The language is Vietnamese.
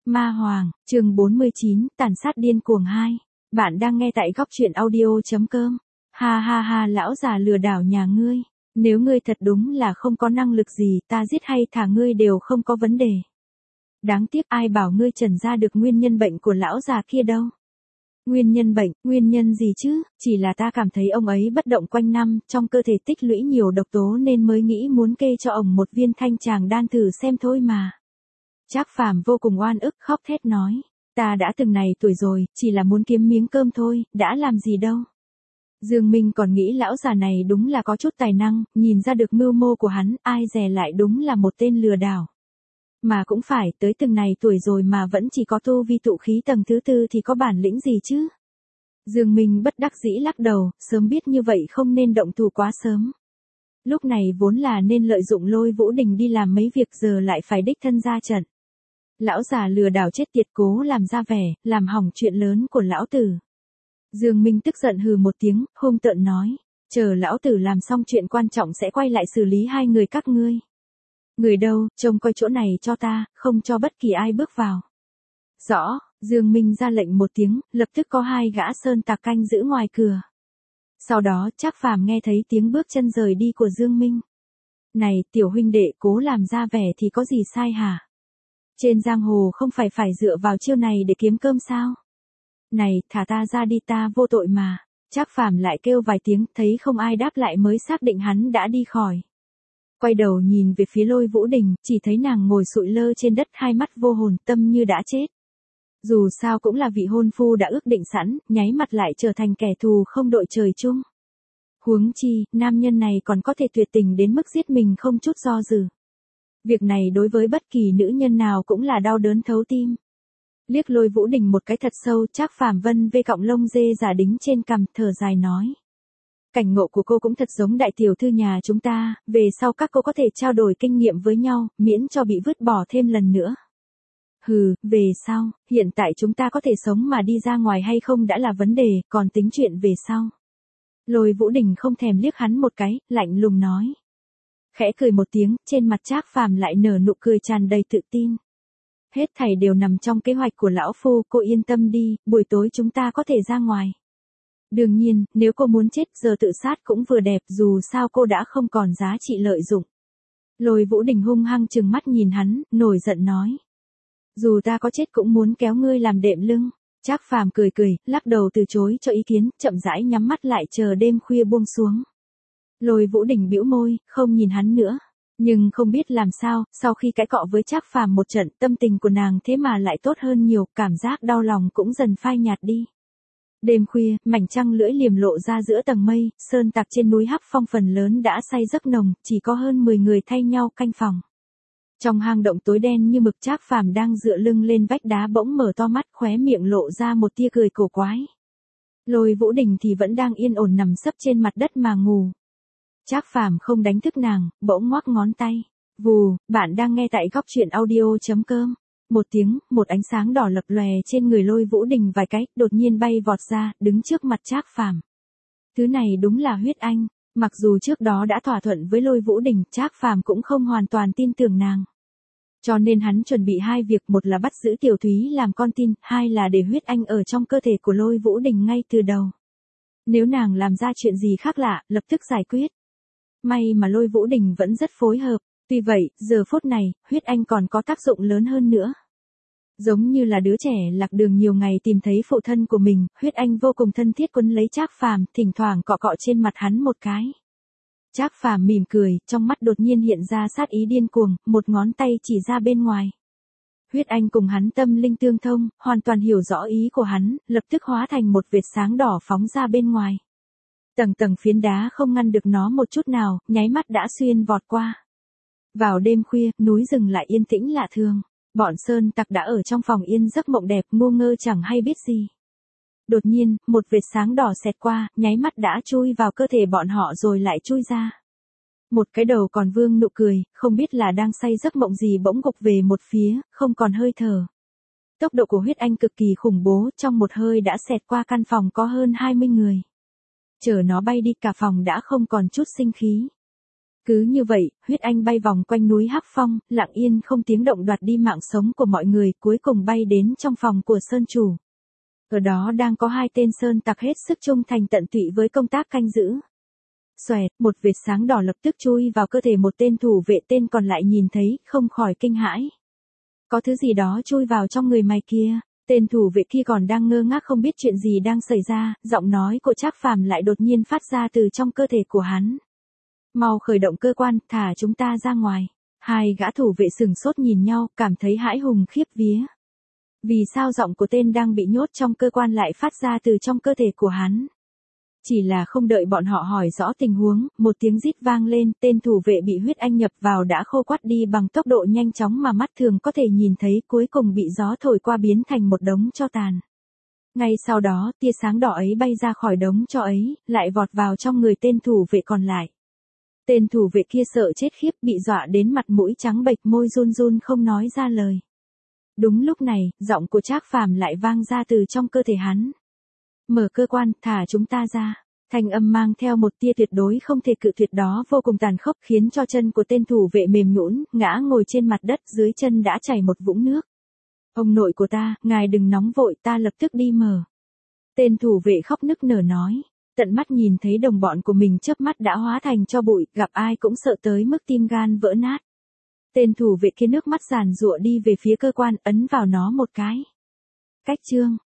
Ma Hoàng, chương 49, tàn sát điên cuồng 2. Bạn đang nghe tại góc truyện audio.com. Ha ha ha, lão già lừa đảo nhà ngươi. Nếu ngươi thật đúng là không có năng lực gì, ta giết hay thả ngươi đều không có vấn đề. Đáng tiếc ai bảo ngươi trần ra được nguyên nhân bệnh của lão già kia đâu. Nguyên nhân bệnh, nguyên nhân gì chứ, chỉ là ta cảm thấy ông ấy bất động quanh năm, trong cơ thể tích lũy nhiều độc tố nên mới nghĩ muốn kê cho ông một viên thanh tràng đan thử xem thôi mà. Trác Phàm vô cùng oan ức khóc thét nói, ta đã từng này tuổi rồi, chỉ là muốn kiếm miếng cơm thôi, đã làm gì đâu. Dương Minh còn nghĩ lão già này đúng là có chút tài năng, nhìn ra được mưu mô của hắn, ai dè lại đúng là một tên lừa đảo. Mà cũng phải, tới từng này tuổi rồi mà vẫn chỉ có tu vi tụ khí tầng thứ tư thì có bản lĩnh gì chứ. Dương Minh bất đắc dĩ lắc đầu, sớm biết như vậy không nên động thủ quá sớm. Lúc này vốn là nên lợi dụng Lôi Vũ Đình đi làm mấy việc, giờ lại phải đích thân ra trận. Lão già lừa đảo chết tiệt cố làm ra vẻ, làm hỏng chuyện lớn của lão tử. Dương Minh tức giận hừ một tiếng, hung tợn nói, chờ lão tử làm xong chuyện quan trọng sẽ quay lại xử lý hai người các ngươi. Người đâu, trông coi chỗ này cho ta, không cho bất kỳ ai bước vào. Rõ, Dương Minh ra lệnh một tiếng, lập tức có hai gã sơn tặc canh giữ ngoài cửa. Sau đó Trác Phàm nghe thấy tiếng bước chân rời đi của Dương Minh. Này, tiểu huynh đệ cố làm ra vẻ thì có gì sai hả? Trên giang hồ không phải dựa vào chiêu này để kiếm cơm sao? Này, thả ta ra đi, ta vô tội mà. Trác Phàm lại kêu vài tiếng, thấy không ai đáp lại mới xác định hắn đã đi khỏi. Quay đầu nhìn về phía Lôi Vũ Đình, chỉ thấy nàng ngồi sụi lơ trên đất, hai mắt vô hồn, tâm như đã chết. Dù sao cũng là vị hôn phu đã ước định sẵn, nháy mặt lại trở thành kẻ thù không đội trời chung. Huống chi, nam nhân này còn có thể tuyệt tình đến mức giết mình không chút do dự. Việc này đối với bất kỳ nữ nhân nào cũng là đau đớn thấu tim. Liếc Lôi Vũ Đình một cái thật sâu, Trác Phàm vân vê cọng lông dê giả đính trên cằm, thở dài nói. Cảnh ngộ của cô cũng thật giống đại tiểu thư nhà chúng ta, về sau các cô có thể trao đổi kinh nghiệm với nhau, miễn cho bị vứt bỏ thêm lần nữa. Hừ, về sau, hiện tại chúng ta có thể sống mà đi ra ngoài hay không đã là vấn đề, còn tính chuyện về sau. Lôi Vũ Đình không thèm liếc hắn một cái, lạnh lùng nói. Khẽ cười một tiếng, trên mặt Trác Phàm lại nở nụ cười tràn đầy tự tin. Hết thảy đều nằm trong kế hoạch của lão phu, cô yên tâm đi, buổi tối chúng ta có thể ra ngoài. Đương nhiên, nếu cô muốn chết giờ tự sát cũng vừa đẹp, dù sao cô đã không còn giá trị lợi dụng. Lôi Vũ Đình hung hăng trừng mắt nhìn hắn, nổi giận nói. Dù ta có chết cũng muốn kéo ngươi làm đệm lưng. Trác Phàm cười cười, lắc đầu từ chối cho ý kiến, chậm rãi nhắm mắt lại chờ đêm khuya buông xuống. Lôi Vũ Đình bĩu môi, không nhìn hắn nữa. Nhưng không biết làm sao, sau khi cãi cọ với Trác Phàm một trận, tâm tình của nàng thế mà lại tốt hơn nhiều, cảm giác đau lòng cũng dần phai nhạt đi. Đêm khuya, mảnh trăng lưỡi liềm lộ ra giữa tầng mây, sơn tặc trên núi Hắc Phong phần lớn đã say giấc nồng, chỉ có hơn 10 người thay nhau canh phòng. Trong hang động tối đen như mực, Trác Phàm đang dựa lưng lên vách đá bỗng mở to mắt, khóe miệng lộ ra một tia cười cổ quái. Lôi Vũ Đình thì vẫn đang yên ổn nằm sấp trên mặt đất mà ngủ. Trác Phàm không đánh thức nàng, bỗng ngoắc ngón tay. Vù, bạn đang nghe tại góc truyện audio.com. Một tiếng, một ánh sáng đỏ lập lòe trên người Lôi Vũ Đình vài cái, đột nhiên bay vọt ra, đứng trước mặt Trác Phàm. Thứ này đúng là huyết anh. Mặc dù trước đó đã thỏa thuận với Lôi Vũ Đình, Trác Phàm cũng không hoàn toàn tin tưởng nàng. Cho nên hắn chuẩn bị hai việc, một là bắt giữ Tiểu Thúy làm con tin, hai là để huyết anh ở trong cơ thể của Lôi Vũ Đình ngay từ đầu. Nếu nàng làm ra chuyện gì khác lạ, lập tức giải quyết. May mà Lôi Vũ Đình vẫn rất phối hợp, tuy vậy, giờ phút này, huyết anh còn có tác dụng lớn hơn nữa. Giống như là đứa trẻ lạc đường nhiều ngày tìm thấy phụ thân của mình, huyết anh vô cùng thân thiết quấn lấy Trác Phàm, thỉnh thoảng cọ cọ trên mặt hắn một cái. Trác Phàm mỉm cười, trong mắt đột nhiên hiện ra sát ý điên cuồng, một ngón tay chỉ ra bên ngoài. Huyết anh cùng hắn tâm linh tương thông, hoàn toàn hiểu rõ ý của hắn, lập tức hóa thành một vệt sáng đỏ phóng ra bên ngoài. Tầng tầng phiến đá không ngăn được nó một chút nào, nháy mắt đã xuyên vọt qua. Vào đêm khuya, núi rừng lại yên tĩnh lạ thường. Bọn sơn tặc đã ở trong phòng yên giấc mộng đẹp, ngu ngơ chẳng hay biết gì. Đột nhiên, một vệt sáng đỏ xẹt qua, nháy mắt đã chui vào cơ thể bọn họ rồi lại chui ra. Một cái đầu còn vương nụ cười, không biết là đang say giấc mộng gì bỗng gục về một phía, không còn hơi thở. Tốc độ của huyết anh cực kỳ khủng bố, trong một hơi đã xẹt qua căn phòng có hơn 20 người. Chờ nó bay đi, cả phòng đã không còn chút sinh khí. Cứ như vậy, huyết anh bay vòng quanh núi Hắc Phong, lặng yên không tiếng động đoạt đi mạng sống của mọi người, cuối cùng bay đến trong phòng của sơn chủ. Ở đó đang có hai tên sơn tặc hết sức trung thành tận tụy với công tác canh giữ. Xoẹt, một vệt sáng đỏ lập tức chui vào cơ thể một tên thủ vệ, tên còn lại nhìn thấy, không khỏi kinh hãi. Có thứ gì đó chui vào trong người mày kia. Tên thủ vệ kia còn đang ngơ ngác không biết chuyện gì đang xảy ra, giọng nói của Trác Phàm lại đột nhiên phát ra từ trong cơ thể của hắn. Mau khởi động cơ quan, thả chúng ta ra ngoài. Hai gã thủ vệ sừng sốt nhìn nhau, cảm thấy hãi hùng khiếp vía. Vì sao giọng của tên đang bị nhốt trong cơ quan lại phát ra từ trong cơ thể của hắn? Chỉ là không đợi bọn họ hỏi rõ tình huống, một tiếng rít vang lên, tên thủ vệ bị huyết anh nhập vào đã khô quắt đi bằng tốc độ nhanh chóng mà mắt thường có thể nhìn thấy, cuối cùng bị gió thổi qua biến thành một đống tro tàn. Ngay sau đó, tia sáng đỏ ấy bay ra khỏi đống tro ấy, lại vọt vào trong người tên thủ vệ còn lại. Tên thủ vệ kia sợ chết khiếp, bị dọa đến mặt mũi trắng bệch, môi run run không nói ra lời. Đúng lúc này, giọng của Trác Phàm lại vang ra từ trong cơ thể hắn. Mở cơ quan, thả chúng ta ra. Thanh âm mang theo một tia tuyệt đối không thể cự tuyệt đó vô cùng tàn khốc, khiến cho chân của tên thủ vệ mềm nhũn, ngã ngồi trên mặt đất, dưới chân đã chảy một vũng nước. Ông nội của ta, ngài đừng nóng vội, ta lập tức đi mở. Tên thủ vệ khóc nức nở nói, tận mắt nhìn thấy đồng bọn của mình chớp mắt đã hóa thành tro bụi, gặp ai cũng sợ tới mức tim gan vỡ nát. Tên thủ vệ kia nước mắt giàn giụa đi về phía cơ quan, ấn vào nó một cái. Cách chương